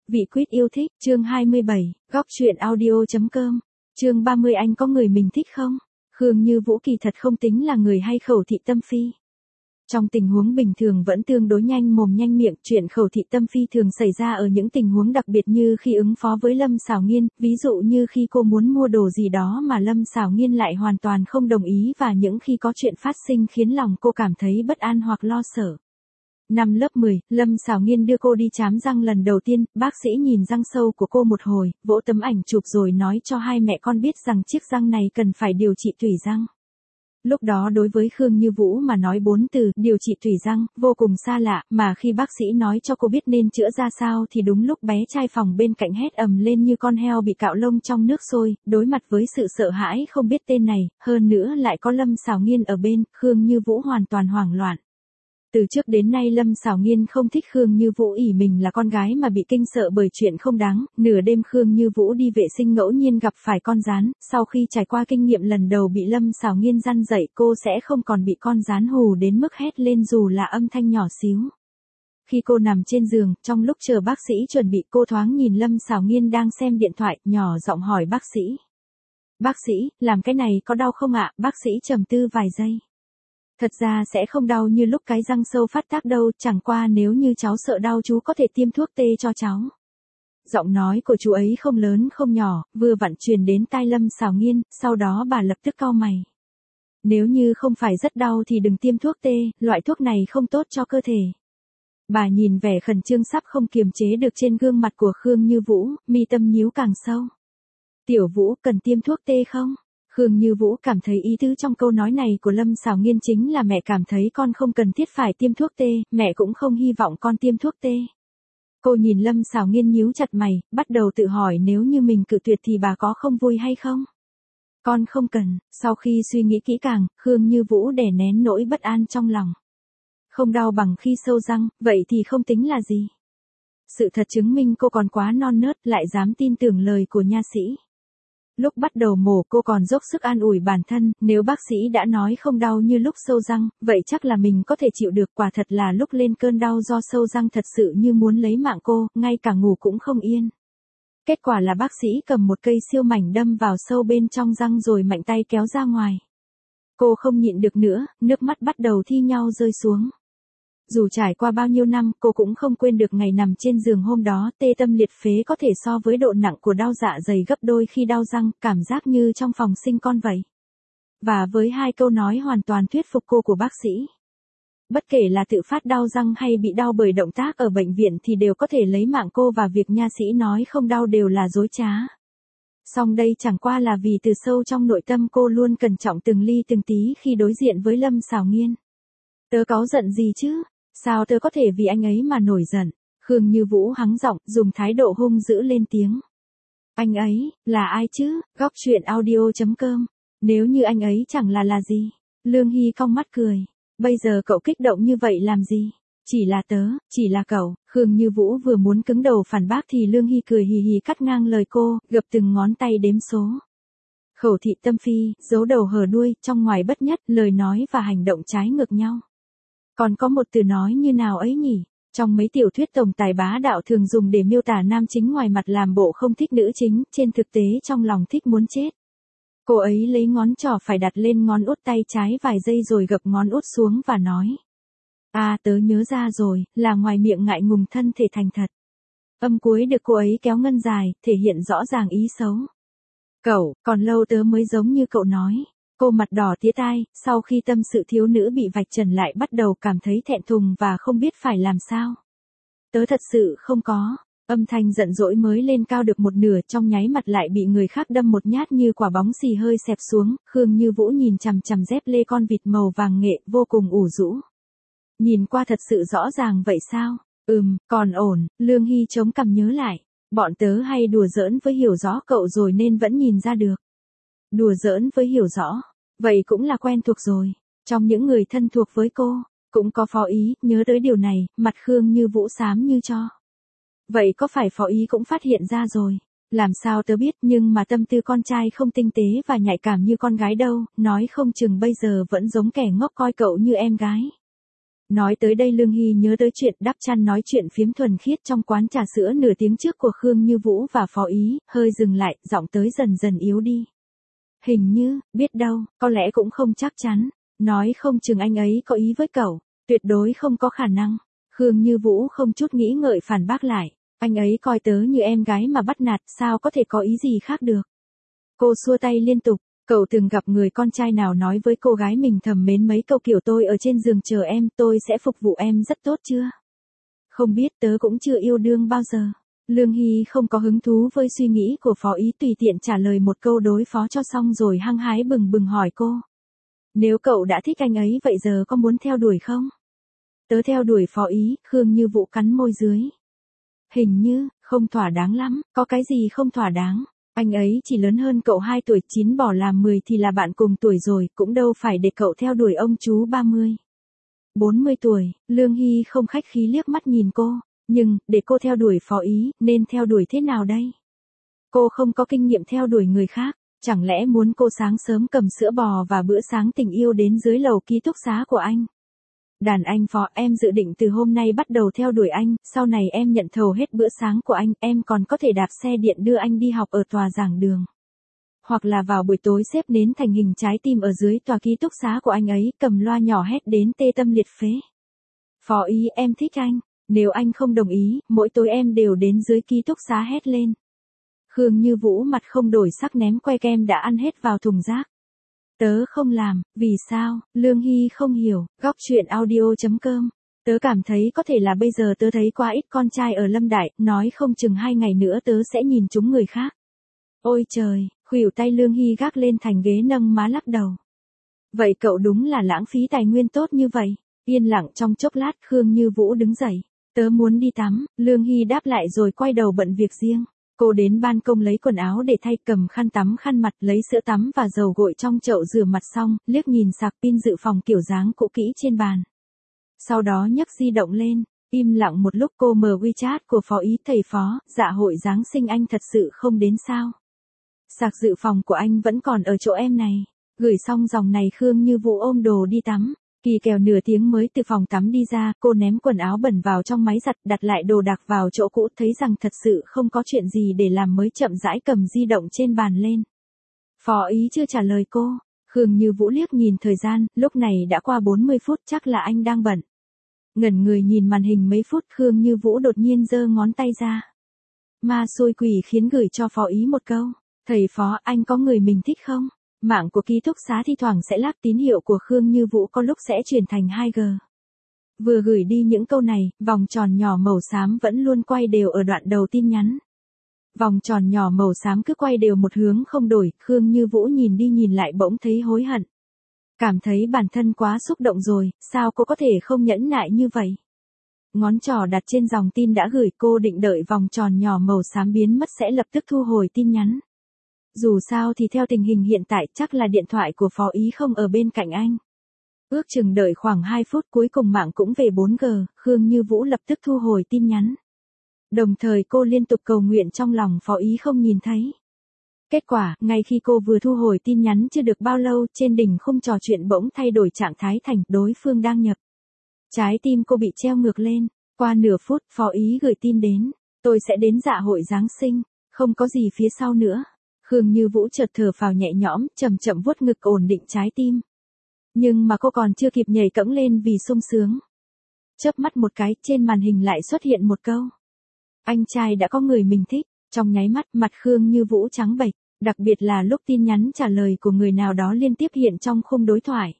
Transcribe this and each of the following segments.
Vị quýt yêu thích, chương 27, góc truyện audio.com, chương 30 anh có người mình thích không? Khương Như Vũ kỳ thật không tính là người hay khẩu thị tâm phi. Trong tình huống bình thường vẫn tương đối nhanh mồm nhanh miệng, chuyện khẩu thị tâm phi thường xảy ra ở những tình huống đặc biệt như khi ứng phó với Lâm Sảo Nghiên, ví dụ như khi cô muốn mua đồ gì đó mà Lâm Sảo Nghiên lại hoàn toàn không đồng ý và những khi có chuyện phát sinh khiến lòng cô cảm thấy bất an hoặc lo sợ. Năm lớp 10, Lâm Sảo Nghiên đưa cô đi chám răng lần đầu tiên, bác sĩ nhìn răng sâu của cô một hồi, vỗ tấm ảnh chụp rồi nói cho hai mẹ con biết rằng chiếc răng này cần phải điều trị tủy răng. Lúc đó đối với Khương Như Vũ mà nói 4 từ điều trị tủy răng vô cùng xa lạ, mà khi bác sĩ nói cho cô biết nên chữa ra sao thì đúng lúc bé trai phòng bên cạnh hét ầm lên như con heo bị cạo lông trong nước sôi, đối mặt với sự sợ hãi không biết tên này, hơn nữa lại có Lâm Sảo Nghiên ở bên, Khương Như Vũ hoàn toàn hoảng loạn. Từ trước đến nay Lâm Sảo Nghiên không thích Khương Như Vũ ỷ mình là con gái mà bị kinh sợ bởi chuyện không đáng, nửa đêm Khương Như Vũ đi vệ sinh ngẫu nhiên gặp phải con gián, sau khi trải qua kinh nghiệm lần đầu bị Lâm Sảo Nghiên răn dạy cô sẽ không còn bị con gián hù đến mức hét lên dù là âm thanh nhỏ xíu. Khi cô nằm trên giường, trong lúc chờ bác sĩ chuẩn bị cô thoáng nhìn Lâm Sảo Nghiên đang xem điện thoại, nhỏ giọng hỏi bác sĩ. Bác sĩ, làm cái này có đau không ạ? Bác sĩ trầm tư vài giây. Thật ra sẽ không đau như lúc cái răng sâu phát tác đâu, chẳng qua nếu như cháu sợ đau chú có thể tiêm thuốc tê cho cháu. Giọng nói của chú ấy không lớn không nhỏ, vừa vặn truyền đến tai Lâm Sảo Nghiên, sau đó bà lập tức cau mày. Nếu như không phải rất đau thì đừng tiêm thuốc tê, loại thuốc này không tốt cho cơ thể. Bà nhìn vẻ khẩn trương sắp không kiềm chế được trên gương mặt của Khương Như Vũ, mi tâm nhíu càng sâu. Tiểu Vũ cần tiêm thuốc tê không? Khương Như Vũ cảm thấy ý tứ trong câu nói này của Lâm Sảo Nghiên chính là mẹ cảm thấy con không cần thiết phải tiêm thuốc tê, mẹ cũng không hy vọng con tiêm thuốc tê. Cô nhìn Lâm Sảo Nghiên nhíu chặt mày, bắt đầu tự hỏi nếu như mình cự tuyệt thì bà có không vui hay không? Con không cần, sau khi suy nghĩ kỹ càng, Khương Như Vũ đè nén nỗi bất an trong lòng. Không đau bằng khi sâu răng, vậy thì không tính là gì. Sự thật chứng minh cô còn quá non nớt lại dám tin tưởng lời của nha sĩ. Lúc bắt đầu mổ cô còn dốc sức an ủi bản thân, nếu bác sĩ đã nói không đau như lúc sâu răng, vậy chắc là mình có thể chịu được, quả thật là lúc lên cơn đau do sâu răng thật sự như muốn lấy mạng cô, ngay cả ngủ cũng không yên. Kết quả là bác sĩ cầm một cây siêu mảnh đâm vào sâu bên trong răng rồi mạnh tay kéo ra ngoài. Cô không nhịn được nữa, nước mắt bắt đầu thi nhau rơi xuống. Dù trải qua bao nhiêu năm, cô cũng không quên được ngày nằm trên giường hôm đó, tê tâm liệt phế có thể so với độ nặng của đau dạ dày gấp đôi khi đau răng, cảm giác như trong phòng sinh con vậy. Và với hai câu nói hoàn toàn thuyết phục cô của bác sĩ. Bất kể là tự phát đau răng hay bị đau bởi động tác ở bệnh viện thì đều có thể lấy mạng cô, và việc nha sĩ nói không đau đều là dối trá. Song đây chẳng qua là vì từ sâu trong nội tâm cô luôn cẩn trọng từng ly từng tí khi đối diện với Lâm Sảo Nghiên. Tớ cáu giận gì chứ? Sao tớ có thể vì anh ấy mà nổi giận? Khương Như Vũ hắng giọng, dùng thái độ hung dữ lên tiếng. Anh ấy, là ai chứ? Góc truyện audio.com. Nếu như anh ấy chẳng là gì? Lương Hy cong mắt cười. Bây giờ cậu kích động như vậy làm gì? Chỉ là tớ, chỉ là cậu. Khương Như Vũ vừa muốn cứng đầu phản bác thì Lương Hy cười hì hì cắt ngang lời cô, gập từng ngón tay đếm số. Khẩu thị tâm phi, giấu đầu hở đuôi, trong ngoài bất nhất, lời nói và hành động trái ngược nhau. Còn có một từ nói như nào ấy nhỉ? Trong mấy tiểu thuyết tổng tài bá đạo thường dùng để miêu tả nam chính ngoài mặt làm bộ không thích nữ chính, trên thực tế trong lòng thích muốn chết. Cô ấy lấy ngón trỏ phải đặt lên ngón út tay trái vài giây rồi gập ngón út xuống và nói. À, tớ nhớ ra rồi, là ngoài miệng ngại ngùng thân thể thành thật. Âm cuối được cô ấy kéo ngân dài, thể hiện rõ ràng ý xấu. Cậu, còn lâu tớ mới giống như cậu nói. Cô mặt đỏ tía tai, sau khi tâm sự thiếu nữ bị vạch trần lại bắt đầu cảm thấy thẹn thùng và không biết phải làm sao. Tớ thật sự không có. Âm thanh giận dỗi mới lên cao được một nửa, trong nháy mặt lại bị người khác đâm một nhát như quả bóng xì hơi xẹp xuống. Khương Như Vũ nhìn chằm chằm dép lê con vịt màu vàng nghệ, vô cùng ủ rũ. Nhìn qua thật sự rõ ràng vậy sao? Còn ổn. Lương Hy chống cằm nhớ lại. Bọn tớ hay đùa giỡn với Hiểu Rõ cậu rồi nên vẫn nhìn ra được. Đùa giỡn với Hiểu Rõ, vậy cũng là quen thuộc rồi. Trong những người thân thuộc với cô, cũng có Phó Ý, nhớ tới điều này, mặt Khương Như Vũ xám như tro. Vậy có phải Phó Ý cũng phát hiện ra rồi? Làm sao tớ biết, nhưng mà tâm tư con trai không tinh tế và nhạy cảm như con gái đâu, nói không chừng bây giờ vẫn giống kẻ ngốc coi cậu như em gái. Nói tới đây Lương Hy nhớ tới chuyện đắp chăn nói chuyện phiếm thuần khiết trong quán trà sữa nửa tiếng trước của Khương Như Vũ và Phó Ý, hơi dừng lại, giọng tới dần dần yếu đi. Hình như, biết đâu, có lẽ cũng không chắc chắn, nói không chừng anh ấy có ý với cậu, tuyệt đối không có khả năng. Khương Như Vũ không chút nghĩ ngợi phản bác lại, anh ấy coi tớ như em gái mà bắt nạt, sao có thể có ý gì khác được. Cô xua tay liên tục, cậu từng gặp người con trai nào nói với cô gái mình thầm mến mấy câu kiểu tôi ở trên giường chờ em, tôi sẽ phục vụ em rất tốt chưa? Không biết, tớ cũng chưa yêu đương bao giờ. Lương Hy không có hứng thú với suy nghĩ của Phó Ý, tùy tiện trả lời một câu đối phó cho xong rồi hăng hái bừng bừng hỏi cô. Nếu cậu đã thích anh ấy vậy giờ có muốn theo đuổi không? Tớ theo đuổi Phó Ý, Khương Như Vũ cắn môi dưới. Hình như, không thỏa đáng lắm, có cái gì không thỏa đáng? Anh ấy chỉ lớn hơn cậu 2 tuổi, 9 bỏ làm 10 thì là bạn cùng tuổi rồi, cũng đâu phải để cậu theo đuổi ông chú 30. 40 tuổi, Lương Hy không khách khí liếc mắt nhìn cô, nhưng, để cô theo đuổi Phó Ý, nên theo đuổi thế nào đây? Cô không có kinh nghiệm theo đuổi người khác, chẳng lẽ muốn cô sáng sớm cầm sữa bò và bữa sáng tình yêu đến dưới lầu ký túc xá của anh? Đàn anh Phó, em dự định từ hôm nay bắt đầu theo đuổi anh, sau này em nhận thầu hết bữa sáng của anh, em còn có thể đạp xe điện đưa anh đi học ở tòa giảng đường. Hoặc là vào buổi tối xếp nến thành hình trái tim ở dưới tòa ký túc xá của anh ấy, cầm loa nhỏ hét đến tê tâm liệt phế. Phó Ý, em thích anh, nếu anh không đồng ý, mỗi tối em đều đến dưới ký túc xá hét lên. Khương Như Vũ mặt không đổi sắc ném que kem đã ăn hết vào thùng rác. Tớ không làm, vì sao? Lương Hy không hiểu, góc chuyện audio.com. Tớ cảm thấy có thể là bây giờ tớ thấy quá ít con trai ở Lâm Đại, nói không chừng 2 ngày nữa tớ sẽ nhìn chúng người khác. Ôi trời, khuỷu tay Lương Hy gác lên thành ghế nâng má lắc đầu. Vậy cậu đúng là lãng phí tài nguyên tốt như vậy. Yên lặng trong chốc lát Khương Như Vũ đứng dậy. Tớ muốn đi tắm, Lương Hy đáp lại rồi quay đầu bận việc riêng. Cô đến ban công lấy quần áo để thay, cầm khăn tắm khăn mặt, lấy sữa tắm và dầu gội trong chậu rửa mặt xong, liếc nhìn sạc pin dự phòng kiểu dáng cũ kỹ trên bàn. Sau đó nhấc di động lên, im lặng một lúc cô mở WeChat của Phó Ý. Thầy Phó, dạ hội Giáng sinh anh thật sự không đến sao? Sạc dự phòng của anh vẫn còn ở chỗ em này. Gửi xong dòng này Khương Như Vũ ôm đồ đi tắm. Kỳ kèo nửa tiếng mới từ phòng tắm đi ra, cô ném quần áo bẩn vào trong máy giặt, đặt lại đồ đạc vào chỗ cũ, thấy rằng thật sự không có chuyện gì để làm mới chậm rãi cầm di động trên bàn lên. Phó Ý chưa trả lời cô, Khương Như Vũ liếc nhìn thời gian, lúc này đã qua 40 phút, chắc là anh đang bận. Ngẩn người nhìn màn hình mấy phút, Khương Như Vũ đột nhiên giơ ngón tay ra. Ma xui quỷ khiến gửi cho Phó Ý một câu, thầy Phó, anh có người mình thích không? Mạng của ký túc xá thi thoảng sẽ lắc tín hiệu của Khương Như Vũ có lúc sẽ chuyển thành 2G. Vừa gửi đi những câu này, vòng tròn nhỏ màu xám vẫn luôn quay đều ở đoạn đầu tin nhắn. Vòng tròn nhỏ màu xám cứ quay đều một hướng không đổi, Khương Như Vũ nhìn đi nhìn lại bỗng thấy hối hận. Cảm thấy bản thân quá xúc động rồi, sao cô có thể không nhẫn nại như vậy? Ngón trỏ đặt trên dòng tin đã gửi, cô định đợi vòng tròn nhỏ màu xám biến mất sẽ lập tức thu hồi tin nhắn. Dù sao thì theo tình hình hiện tại chắc là điện thoại của Phó Ý không ở bên cạnh anh. Ước chừng đợi khoảng 2 phút cuối cùng mạng cũng về 4G, Khương Như Vũ lập tức thu hồi tin nhắn. Đồng thời cô liên tục cầu nguyện trong lòng Phó Ý không nhìn thấy. Kết quả, ngay khi cô vừa thu hồi tin nhắn chưa được bao lâu, trên đỉnh khung trò chuyện bỗng thay đổi trạng thái thành đối phương đang nhập. Trái tim cô bị treo ngược lên, qua nửa phút Phó Ý gửi tin đến, tôi sẽ đến dạ hội Giáng sinh, không có gì phía sau nữa. Khương Như Vũ chợt thở phào nhẹ nhõm, chậm chậm vuốt ngực ổn định trái tim. Nhưng mà cô còn chưa kịp nhảy cẫng lên vì sung sướng. Chớp mắt một cái, trên màn hình lại xuất hiện một câu. Anh trai đã có người mình thích, trong nháy mắt mặt Khương Như Vũ trắng bệch, đặc biệt là lúc tin nhắn trả lời của người nào đó liên tiếp hiện trong khung đối thoại.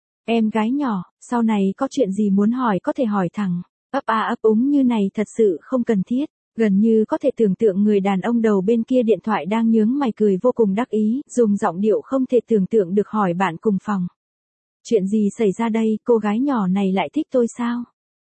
Em gái nhỏ, sau này có chuyện gì muốn hỏi có thể hỏi thẳng, ấp a ấp úng như này thật sự không cần thiết. Gần như có thể tưởng tượng người đàn ông đầu bên kia điện thoại đang nhướng mày cười vô cùng đắc ý, dùng giọng điệu không thể tưởng tượng được hỏi bạn cùng phòng. Chuyện gì xảy ra đây, cô gái nhỏ này lại thích tôi sao?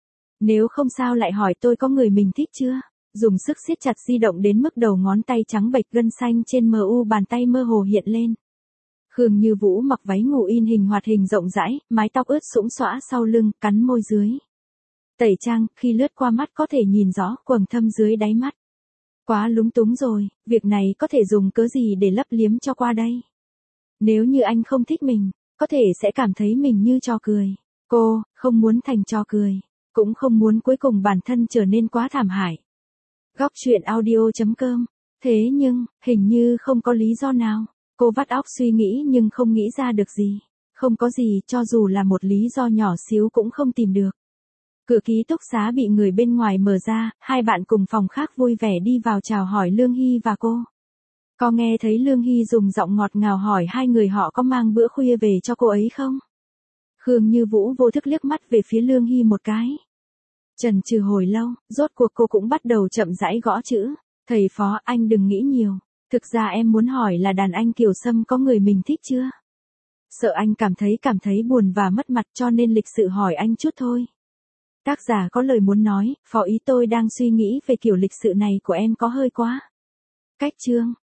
Nếu không sao lại hỏi tôi có người mình thích chưa? Dùng sức siết chặt di động đến mức đầu ngón tay trắng bệch, gân xanh trên bàn tay mơ hồ hiện lên. Khương Như Vũ mặc váy ngủ in hình hoạt hình rộng rãi, mái tóc ướt sũng xõa sau lưng, cắn môi dưới. Tẩy trang, khi lướt qua mắt có thể nhìn rõ quầng thâm dưới đáy mắt. Quá lúng túng rồi, việc này có thể dùng cớ gì để lấp liếm cho qua đây? Nếu như anh không thích mình, có thể sẽ cảm thấy mình như trò cười. Cô, không muốn thành trò cười, cũng không muốn cuối cùng bản thân trở nên quá thảm hại. Góc truyện audio.com. Thế nhưng, hình như không có lý do nào. Cô vắt óc suy nghĩ nhưng không nghĩ ra được gì. Không có gì, cho dù là một lý do nhỏ xíu cũng không tìm được. Cửa ký túc xá bị người bên ngoài mở ra, hai bạn cùng phòng khác vui vẻ đi vào chào hỏi Lương Hy và cô. Có nghe thấy Lương Hy dùng giọng ngọt ngào hỏi hai người họ có mang bữa khuya về cho cô ấy không? Khương Như Vũ vô thức liếc mắt về phía Lương Hy một cái. Chần chừ hồi lâu, rốt cuộc cô cũng bắt đầu chậm rãi gõ chữ. Thầy Phó, anh đừng nghĩ nhiều. Thực ra em muốn hỏi là đàn anh Kiều Sâm có người mình thích chưa? Sợ anh cảm thấy buồn và mất mặt cho nên lịch sự hỏi anh chút thôi. Tác giả có lời muốn nói, Phó ý tôi đang suy nghĩ về kiểu lịch sự này của em có hơi quá. Cách chương.